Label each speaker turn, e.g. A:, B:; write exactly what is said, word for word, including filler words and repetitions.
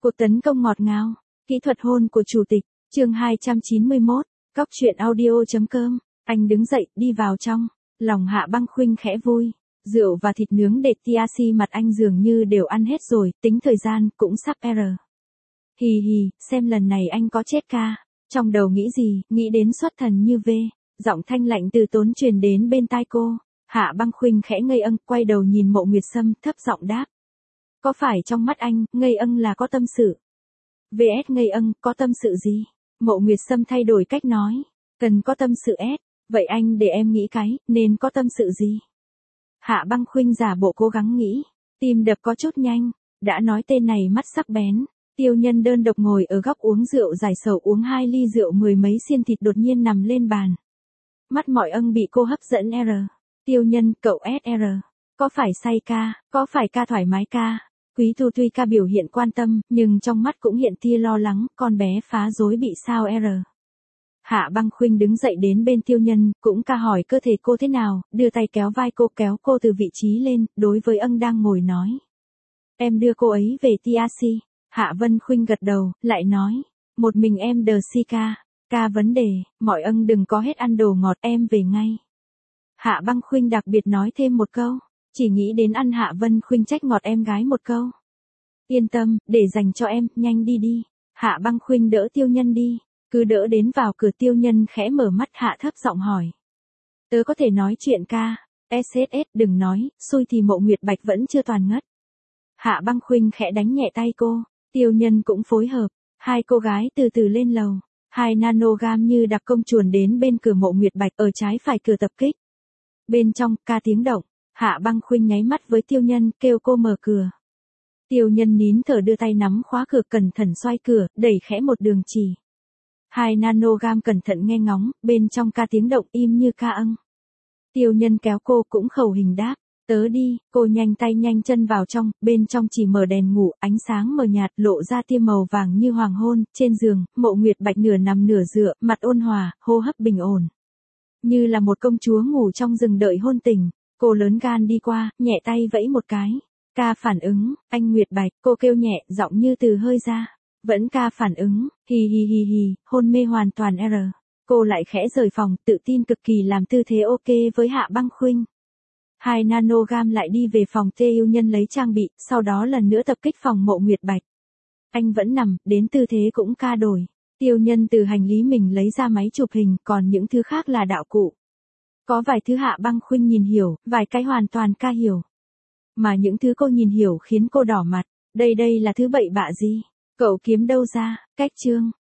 A: Cuộc tấn công ngọt ngào, kỹ thuật hôn của chủ tịch, chương hai trăm chín mươi mốt, cóc truyện audio chấm com. Anh đứng dậy, đi vào trong, lòng Hạ Băng Khuynh khẽ vui. Rượu và thịt nướng để tiaxi mặt anh dường như đều ăn hết rồi, tính thời gian cũng sắp R. Hì hì, xem lần này anh có chết ca. Trong đầu nghĩ gì, nghĩ đến xuất thần như V. Giọng thanh lạnh từ tốn truyền đến bên tai cô. Hạ Băng Khuynh khẽ ngây âng, quay đầu nhìn Mộ Nguyệt Sâm, thấp giọng đáp. Có phải trong mắt anh, ngây âng là có tâm sự? vê ét ngây âng, có tâm sự gì? Mộ Nguyệt Sâm thay đổi cách nói. Cần có tâm sự S, vậy anh để em nghĩ cái, nên có tâm sự gì? Hạ Băng Khuynh giả bộ cố gắng nghĩ, tim đập có chút nhanh, đã nói tên này mắt sắc bén. Tiêu Nhân đơn độc ngồi ở góc uống rượu giải sầu uống hai ly rượu mười mấy xiên thịt đột nhiên nằm lên bàn. Mắt mọi âng bị cô hấp dẫn R. Tiêu Nhân, cậu ét rờ. Có phải say ca, có phải ca thoải mái ca? Quý Thu tuy ca biểu hiện quan tâm, nhưng trong mắt cũng hiện tia lo lắng, con bé phá rối bị sao R. Hạ Băng Khuynh đứng dậy đến bên Tiêu Nhân, cũng ca hỏi cơ thể cô thế nào, đưa tay kéo vai cô kéo cô từ vị trí lên, đối với âng đang ngồi nói. Em đưa cô ấy về tiaxi. Hạ Vân Khuynh gật đầu, lại nói. Một mình em đờ si ca. Ca vấn đề, mọi âng đừng có hết ăn đồ ngọt em về ngay. Hạ Băng Khuynh đặc biệt nói thêm một câu. Chỉ nghĩ đến ăn. Hạ Vân Khuynh trách ngọt em gái một câu. Yên tâm, để dành cho em, nhanh đi đi. Hạ Băng Khuynh đỡ Tiêu Nhân đi. Cứ đỡ đến vào cửa. Tiêu Nhân khẽ mở mắt hạ thấp giọng hỏi. Tớ có thể nói chuyện ca. ét ét ét đừng nói, xui thì Mộ Nguyệt Bạch vẫn chưa toàn ngất. Hạ Băng Khuynh khẽ đánh nhẹ tay cô. Tiêu Nhân cũng phối hợp. Hai cô gái từ từ lên lầu. Hai nanogam như đặc công chuồn đến bên cửa Mộ Nguyệt Bạch ở trái phải cửa tập kích. Bên trong, ca tiếng động. Hạ Băng Khuynh nháy mắt với Tiêu Nhân, kêu cô mở cửa. Tiêu Nhân nín thở đưa tay nắm khóa cửa cẩn thận xoay cửa, đẩy khẽ một đường chỉ. Hai nanogam cẩn thận nghe ngóng, bên trong ca tiếng động im như ca âng. Tiêu Nhân kéo cô cũng khẩu hình đáp. Tớ đi, cô nhanh tay nhanh chân vào trong, bên trong chỉ mở đèn ngủ, ánh sáng mờ nhạt lộ ra tia màu vàng như hoàng hôn, trên giường, Mộ Nguyệt Bạch nửa nằm nửa dựa, mặt ôn hòa, hô hấp bình ổn. Như là một công chúa ngủ trong rừng đợi hôn tình, cô lớn gan đi qua, nhẹ tay vẫy một cái. Ca phản ứng, anh Nguyệt Bạch, cô kêu nhẹ, giọng như từ hơi ra. Vẫn ca phản ứng, hì hì hì hì, hôn mê hoàn toàn R. Cô lại khẽ rời phòng, tự tin cực kỳ làm tư thế ok với Hạ Băng Khuynh. Hai nanogam lại đi về phòng Tiêu Nhân lấy trang bị, sau đó lần nữa tập kích phòng Mộ Nguyệt Bạch. Anh vẫn nằm, đến tư thế cũng ca đổi. Tiêu Nhân từ hành lý mình lấy ra máy chụp hình, còn những thứ khác là đạo cụ. Có vài thứ Hạ Băng Khuynh nhìn hiểu, vài cái hoàn toàn ca hiểu. Mà những thứ cô nhìn hiểu khiến cô đỏ mặt. Đây đây là thứ bậy bạ gì? Cậu kiếm đâu ra? Cách chương.